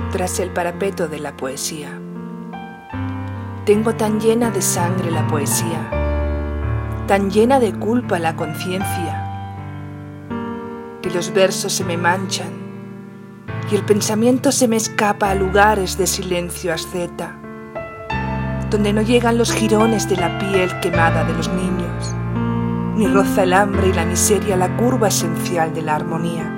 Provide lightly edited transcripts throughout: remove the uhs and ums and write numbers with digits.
tras el parapeto de la poesía. Tengo tan llena de sangre la poesía, tan llena de culpa la conciencia, que los versos se me manchan y el pensamiento se me escapa a lugares de silencio asceta, donde no llegan los jirones de la piel quemada de los niños, ni roza el hambre y la miseria la curva esencial de la armonía.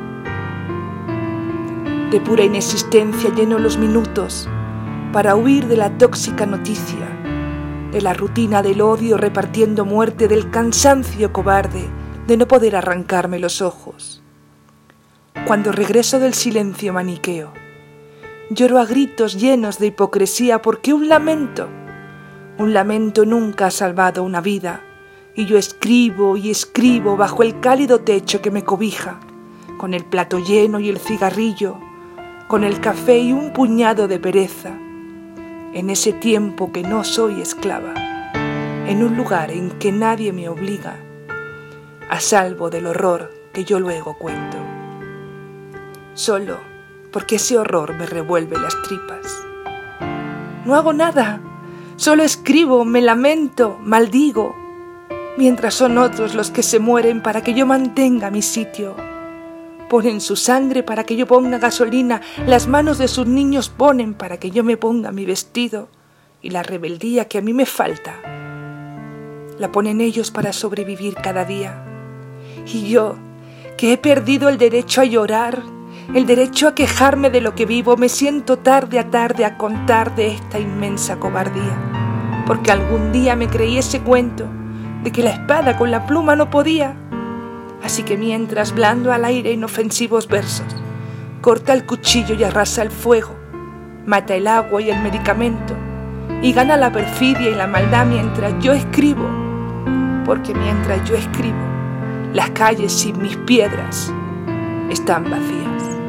De pura inexistencia lleno los minutos para huir de la tóxica noticia, de la rutina del odio repartiendo muerte, del cansancio cobarde de no poder arrancarme los ojos. Cuando regreso del silencio maniqueo, lloro a gritos llenos de hipocresía porque un lamento nunca ha salvado una vida, y yo escribo y escribo bajo el cálido techo que me cobija, con el plato lleno y el cigarrillo, con el café y un puñado de pereza, en ese tiempo que no soy esclava, en un lugar en que nadie me obliga, a salvo del horror que yo luego cuento, solo porque ese horror me revuelve las tripas. No hago nada, solo escribo, me lamento, maldigo, mientras son otros los que se mueren para que yo mantenga mi sitio. Ponen su sangre para que yo ponga gasolina, las manos de sus niños ponen para que yo me ponga mi vestido, y la rebeldía que a mí me falta la ponen ellos para sobrevivir cada día. Y yo, que he perdido el derecho a llorar, el derecho a quejarme de lo que vivo, me siento tarde a tarde a contar de esta inmensa cobardía, porque algún día me creí ese cuento de que la espada con la pluma no podía. Así que mientras blando al aire inofensivos versos, corta el cuchillo y arrasa el fuego, mata el agua y el medicamento, y gana la perfidia y la maldad mientras yo escribo, porque mientras yo escribo, las calles sin mis piedras están vacías.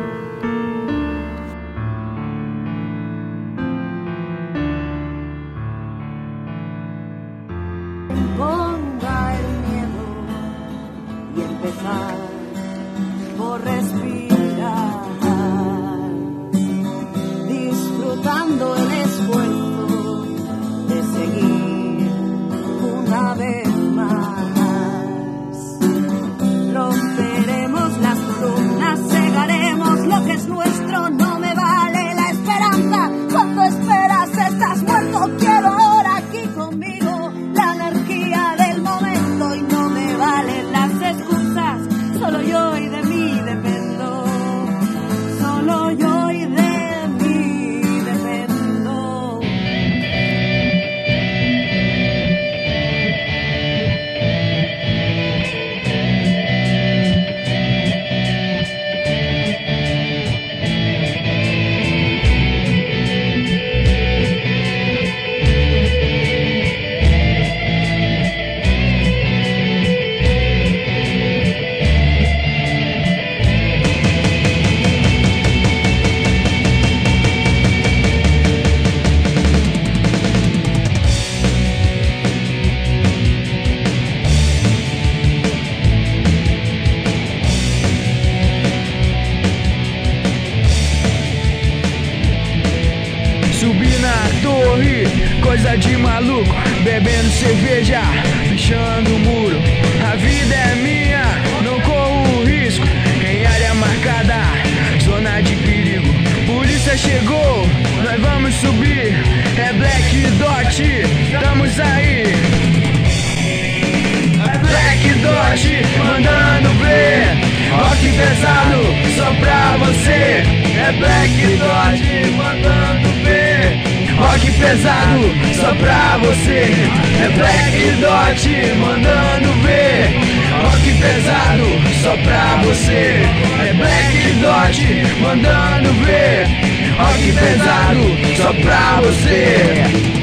Ponga el miedo y empezar por respirar, disfrutando el esfuerzo de seguir una vez más. Romperemos las columnas, cegaremos lo que es nuestro, no me vale la esperanza. Cuando esperas estás muerto, quiero ahora aquí conmigo la energía del momento y no me valen las excusas. Solo yo y de mí dependo, solo yo y de mí dependo. Subi na torre, coisa de maluco, bebendo cerveja, fechando o muro. A vida é minha, não corro risco, em área marcada, zona de perigo. Polícia chegou, nós vamos subir, é Black Dot, estamos aí. É Black Dot, mandando ver, rock pesado, só pra você. É Black Dot, mandando ver, rock pesado, só pra você. É Black Dot, mandando ver, rock pesado, só pra você. É Black Dot, mandando ver, rock pesado, só pra você.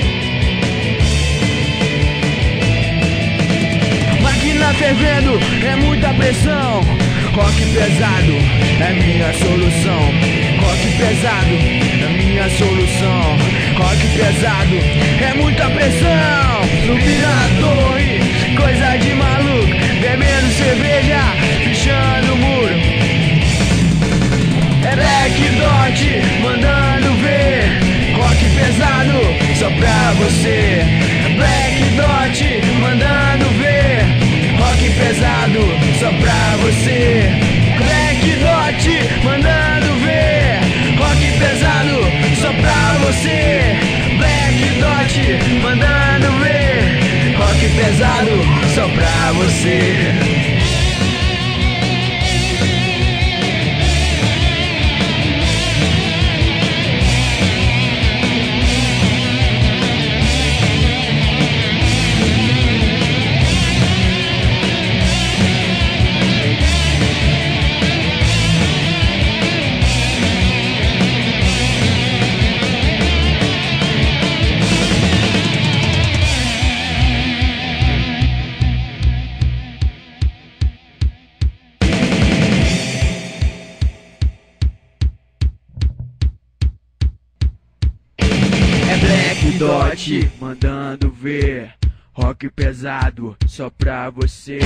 Fervendo, é Rock pesado é minha solução. Rock pesado é minha solução. Rock pesado é muita pressão. Subir na torre, coisa de maluco. Bebendo cerveja, fechando o muro. É Black Dot mandando ver. Rock pesado só pra você. É Black Dot mandando ver. Rock pesado só pra você. Black Dot mandando ver. Rock pesado só pra você. Black Dot mandando ver. Rock pesado só pra você. Dot mandando ver. Rock pesado só pra você.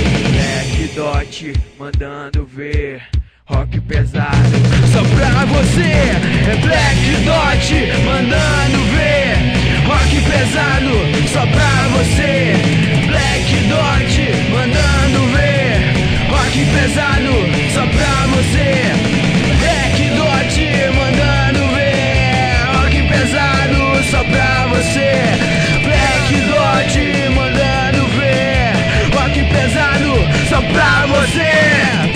Black Dot mandando ver. Rock pesado só pra você. É Black Dot mandando ver. Rock pesado só pra você. Black Dot mandando ver. Rock pesado só pra você. Black Dot mandando ver. Rock pesado só pra você. Black Dot mandando ver. Rock pesado só pra você.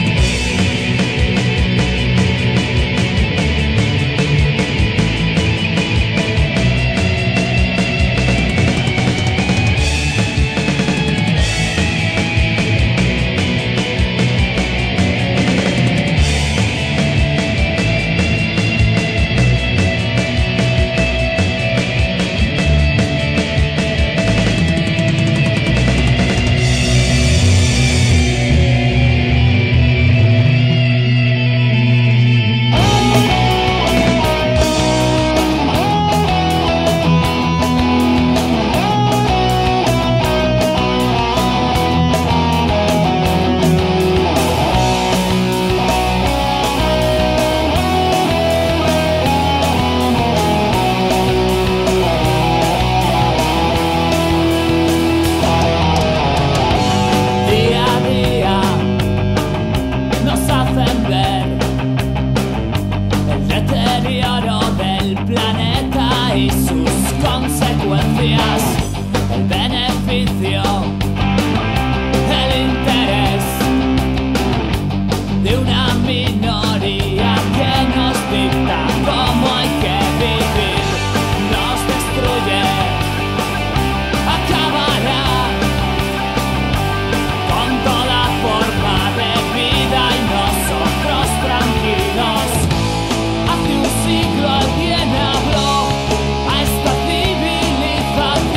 Hace un siglo alguien habló a esta civilización.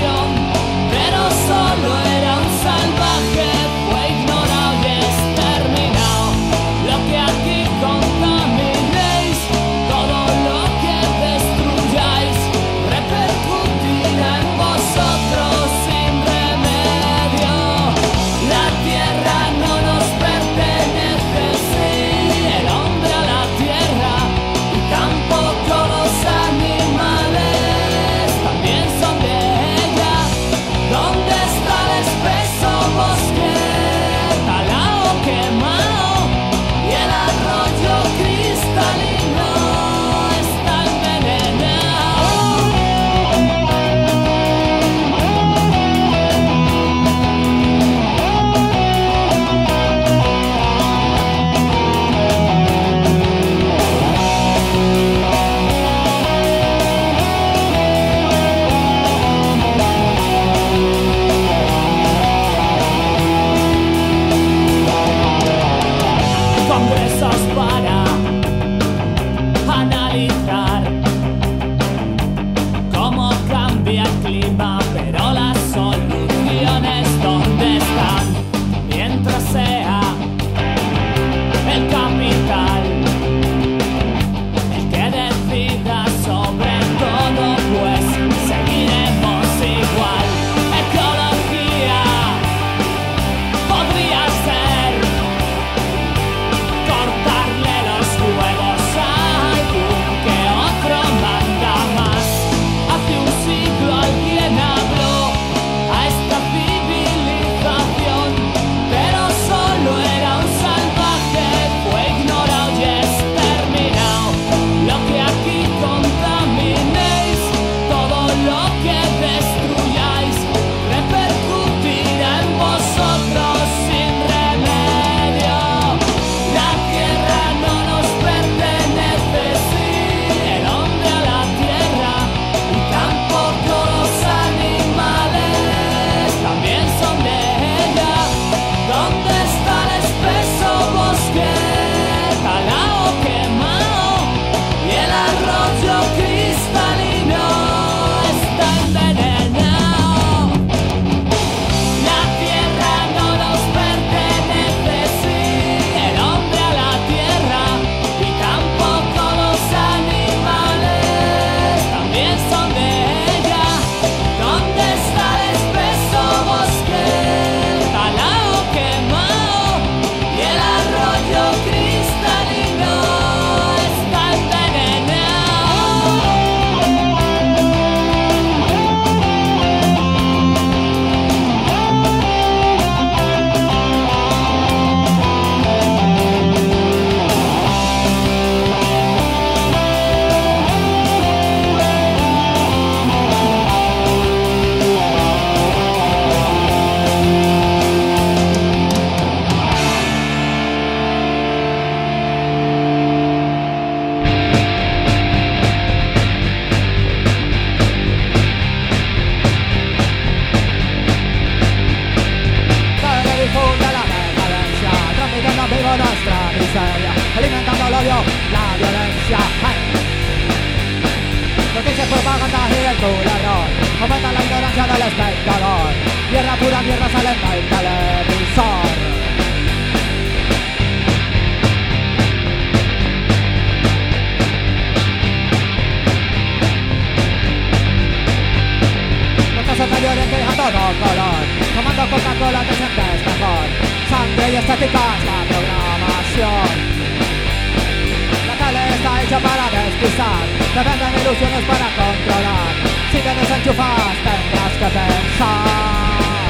todo color. Tomando Coca-Cola te sientes mejor. Sangre y estética es la programación. La tele está hecha para despistar. Te venden ilusiones para controlar. Si te desenchufas tendrás que pensar.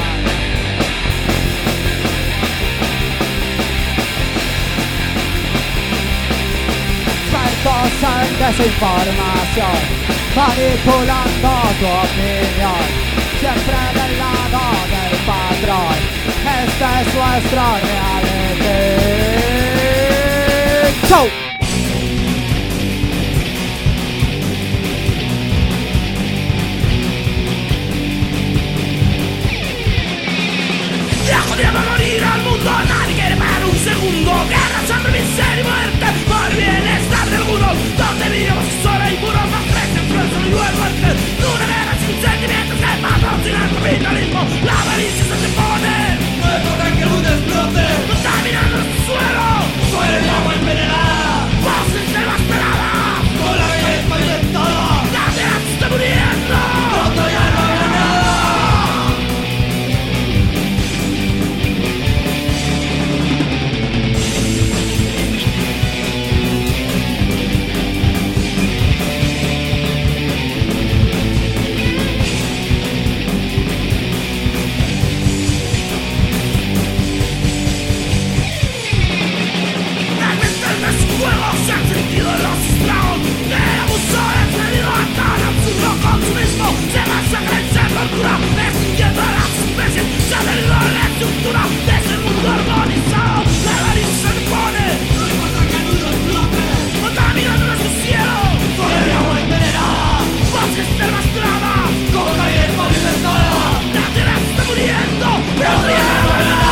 En desinformación, manipulando tu opinión, siempre del lado del patrón. Este es nuestro reality show. La jodida va a morir al mundo, nadie quiere parar un segundo. Guerra, hambre, miseria y muerte por bienestar de algunos. Donde vivimos sola y puros más crece, influencia y muerte. Una guerra sin sentimientos que patrocina el capitalismo. La avaricia se pone, no es hora que el mundo explote. Contaminando nuestro suelo, con el agua envenenada. Voces devastadas, con la calle pavimentada. La tierra se está muriendo, pronto ya no habrá nada. Se han sentido los estragos del abuso desmedido a tal absurdo consumismo. Se masacra y se tortura, extinguiendo a las especies. Se ha perdido la estructura de ese mundo armonizado. La avaricia se impone, no importa que el mundo explote, contaminando nuestro cielo con el agua envenenada. Bosques devastadas, con calle pavimentada. La tierra se está muriendo, pero todavía no hay nada.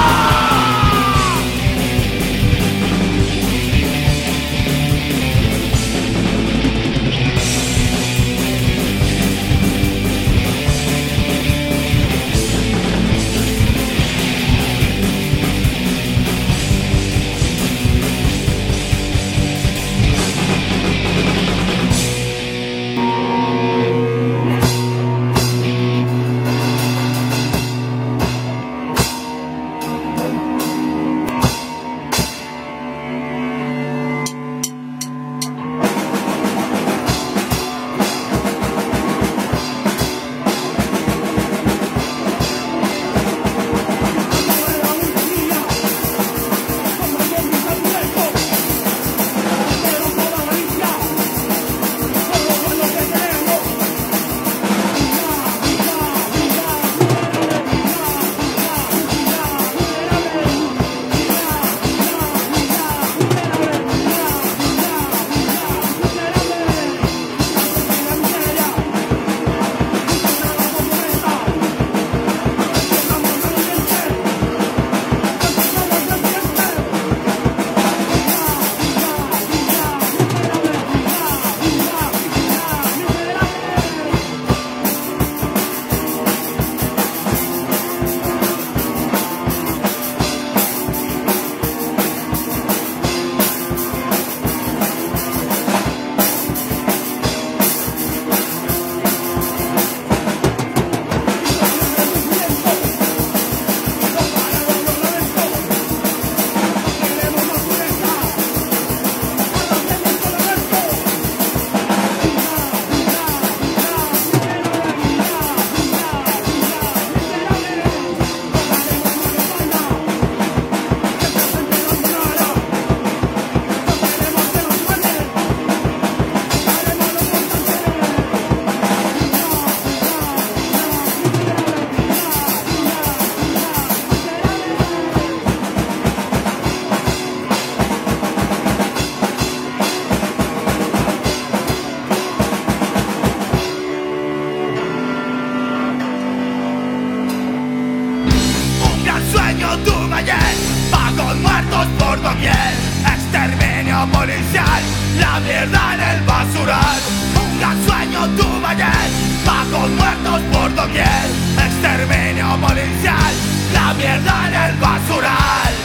policial, la mierda en el basural. Un gran sueño tuvo ayer, pagos muertos por doquier. Exterminio policial, la mierda en el basural.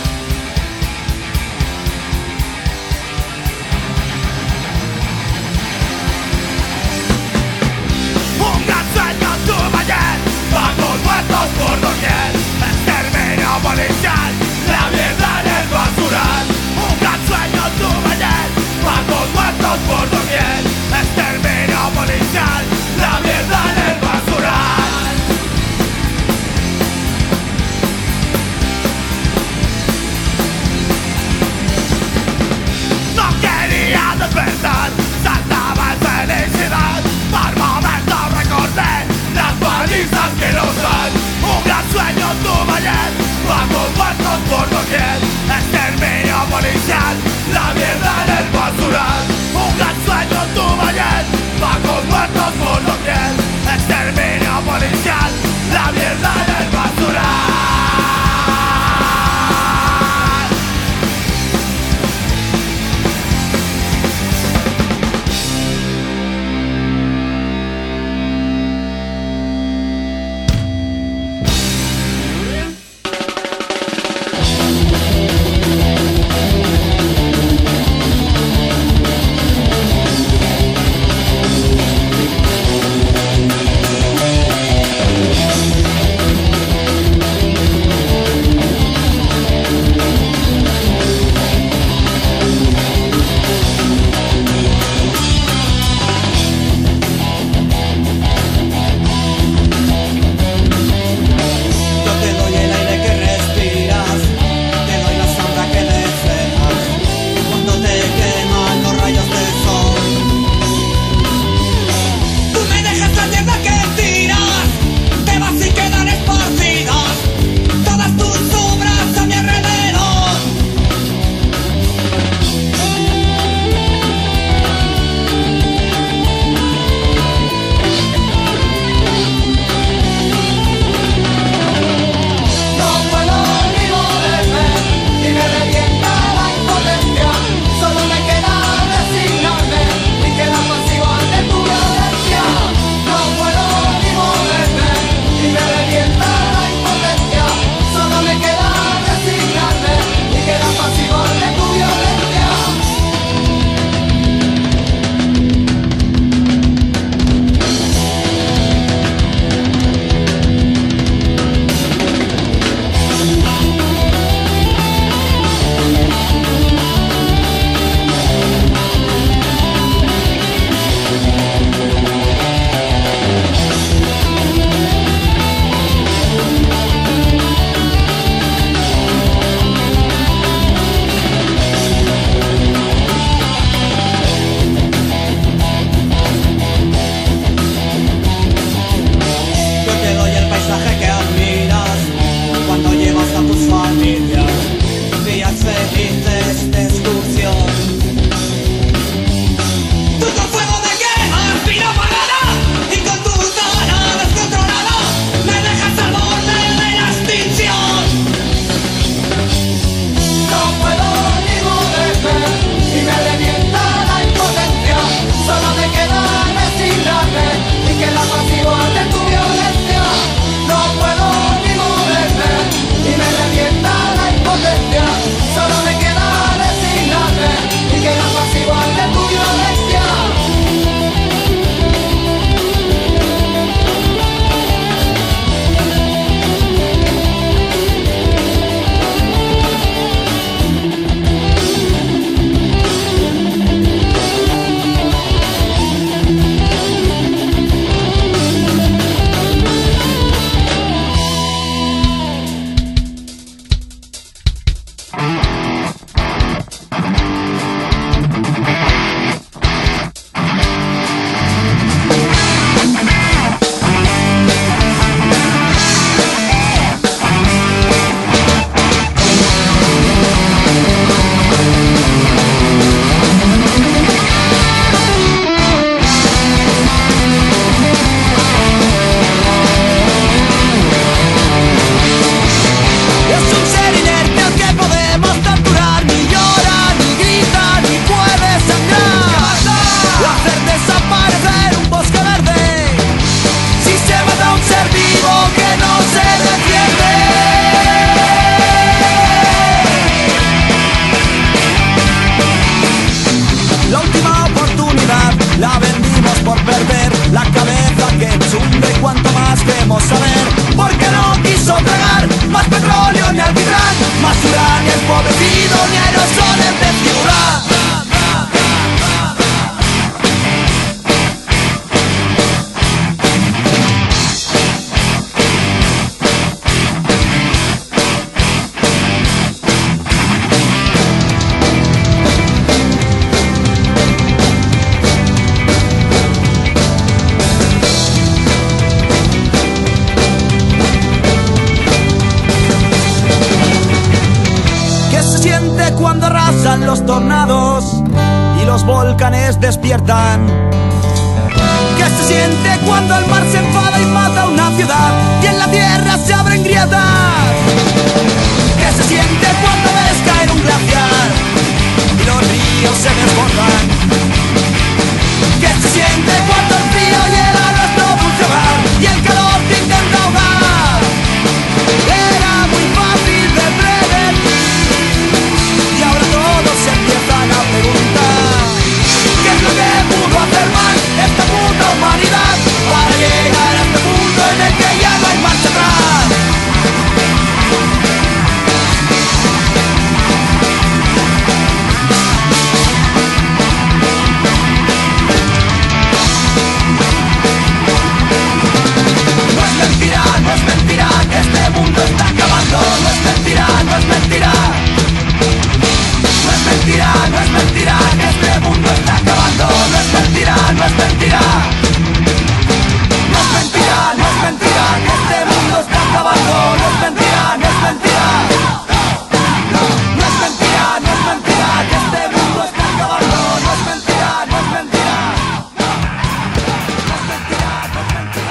Un gran sueño tuvo ayer, pagos muertos los volcanes despiertan. ¿Qué se siente cuando el mar se enfada y mata una ciudad y en la tierra se abren grietas? ¿Qué se siente cuando ves caer un glaciar y los ríos se desbordan? ¿Qué se siente cuando el frío hiela nuestro dulce hogar y el calor te intenta ahogar? Era muy fácil de predecir y ahora todos se empiezan a preguntar ¿qué es lo que pudo hacer mal esta puta humanidad para llegar a este punto en el que ya no hay marcha atrás? No es mentira que este mundo está acabando. No es mentira, no es mentira. No es mentira, no es mentira que este mundo está acabando. No es mentira, no es mentira. No es mentira, no es mentira que este mundo está acabando. No es mentira, no es mentira. No es mentira, no es mentira que este mundo está acabando. No es mentira, no es mentira. No es mentira, no es mentira.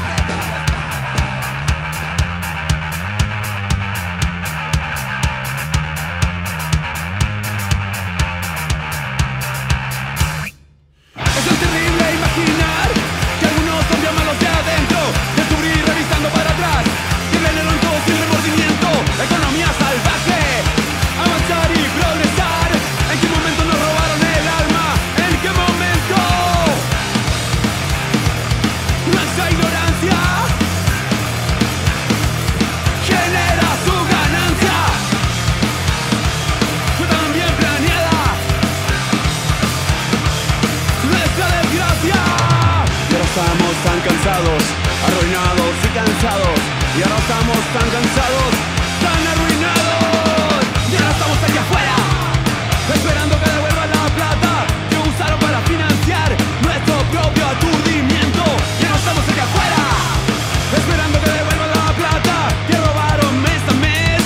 Arruinados y cansados, y ahora estamos tan cansados, tan arruinados, y ahora estamos allá afuera, esperando que devuelvan la plata que usaron para financiar nuestro propio aturdimiento. Y ahora estamos allá afuera, esperando que devuelvan la plata que robaron mes a mes.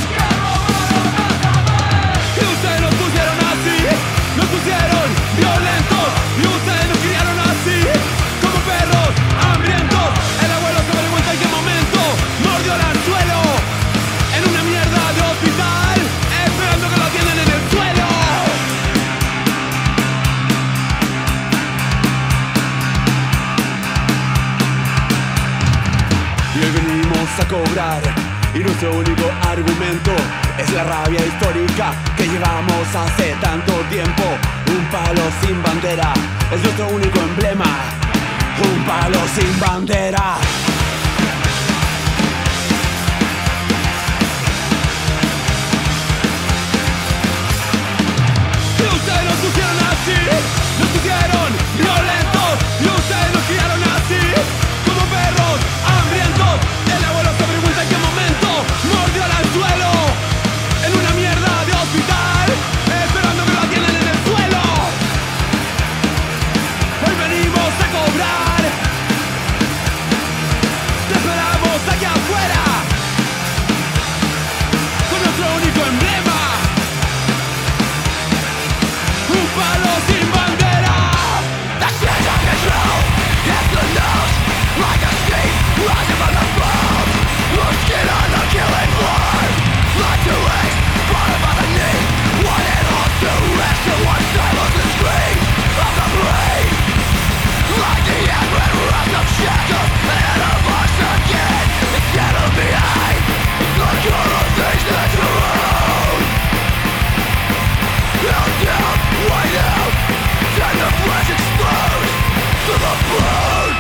Y ustedes nos pusieron así, nos pusieron violentos, y ustedes nos criaron así, como perros hambrientos. El abuelo se pregunta en qué momento mordió el anzuelo en una mierda de hospital, esperando que lo atiendan en el suelo. Y hoy venimos a cobrar, y nuestro único argumento es la rabia histórica que llevamos hace tanto tiempo. Un palo sin bandera es nuestro único emblema. Un palo sin bandera. Y ustedes nos pusieron así, nos pusieron violentos, y ustedes nos criaron así, como perros hambrientos. El abuelo se pregunta en qué momento mordió el anzuelo en una mierda de hospital, esperando que lo atiendan en el suelo. Hoy venimos a cobrar, te esperamos aquí afuera, con nuestro único emblema. Un palo sin bandera. The sense of control is the nose, like a steam rising from the throne. Your skin on the killing floor, like to waste, bottom of the knee. Want it all to rest in one silence and scream of the brain. Like the end rust of shackles ahead of us again. Instead of behind, like all of things that you own. Held down, white out, and the flesh exposed to the bone.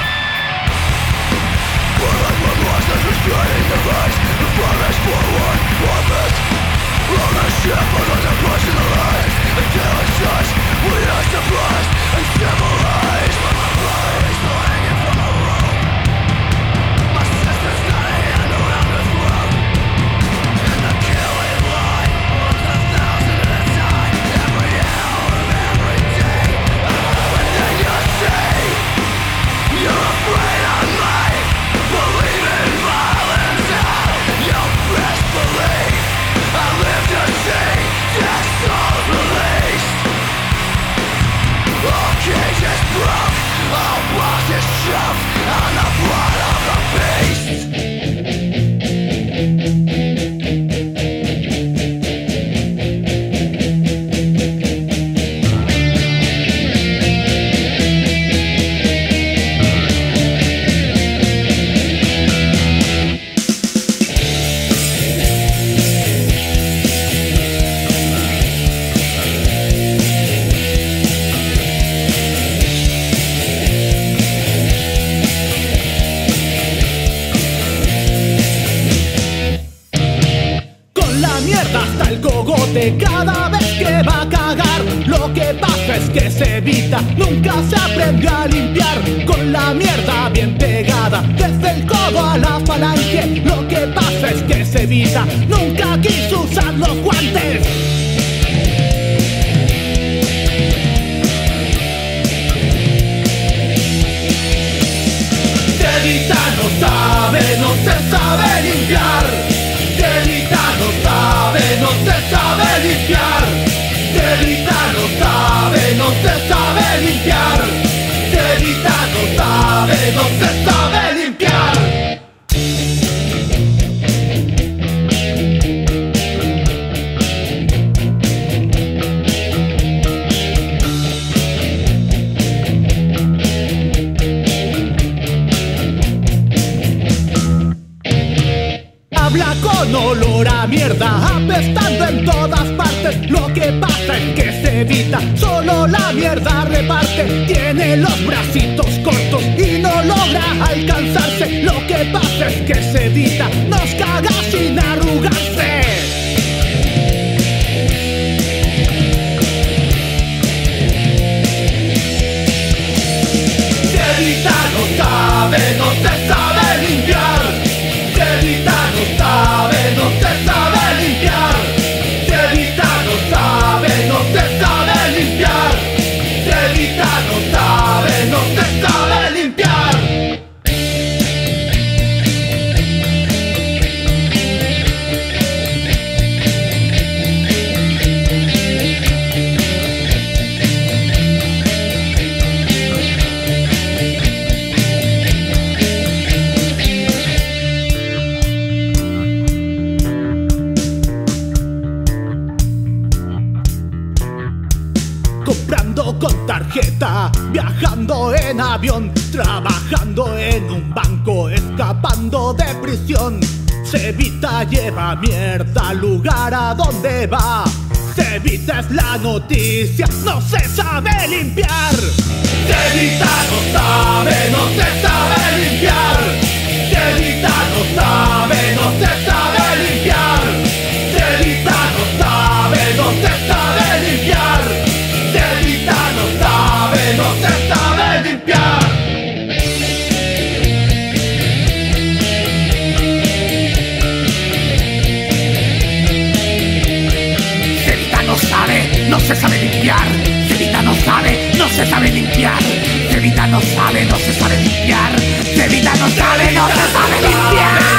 But what was the restraining device? The promise forward, promise. Ownership of the person alive. Until it's just, we are surprised and civilized. But my blood is still hanging from a rope. My sister's got a hand around the throat. And the killing line was 1,000 at a time. Every hour of every day. Everything you say, you're afraid of me. Believe in violence now. You best believe I live to see death souls released. Cevita nunca se aprendió a limpiar con la mierda bien pegada desde el codo a la falange. Lo que pasa es que Cevita nunca quiso usar los guantes. Cevita no se sabe limpiar. Cevita no se sabe limpiar. Cevita no se sabe limpiar. Cevita no se sabe limpiar. Habla con olor a mierda, apestando en todas partes. Lo que pasa es que Cevita solo la mierda reparte. Tiene los bracitos cortos y no logra alcanzarse. Lo que pasa es que Cevita nos caga sin arrugarse. Cevita no se sabe limpiar. Cevita no se sabe limpiar. Cevita no se sabe limpiar. Cevita no se sabe limpiar. Comprando con tarjeta, viajando en avión, trabajando en un banco, escapando de prisión. Cevita lleva mierda al lugar a donde va. Cevita es la noticia, no se sabe limpiar. Cevita no se sabe limpiar. Cevita no se sabe limpiar. Cevita no se sabe limpiar. Cevita no se sabe limpiar. Cevita no se sabe limpiar. Cevita no se sabe limpiar. Cevita no se sabe limpiar. Cevita no se sabe limpiar.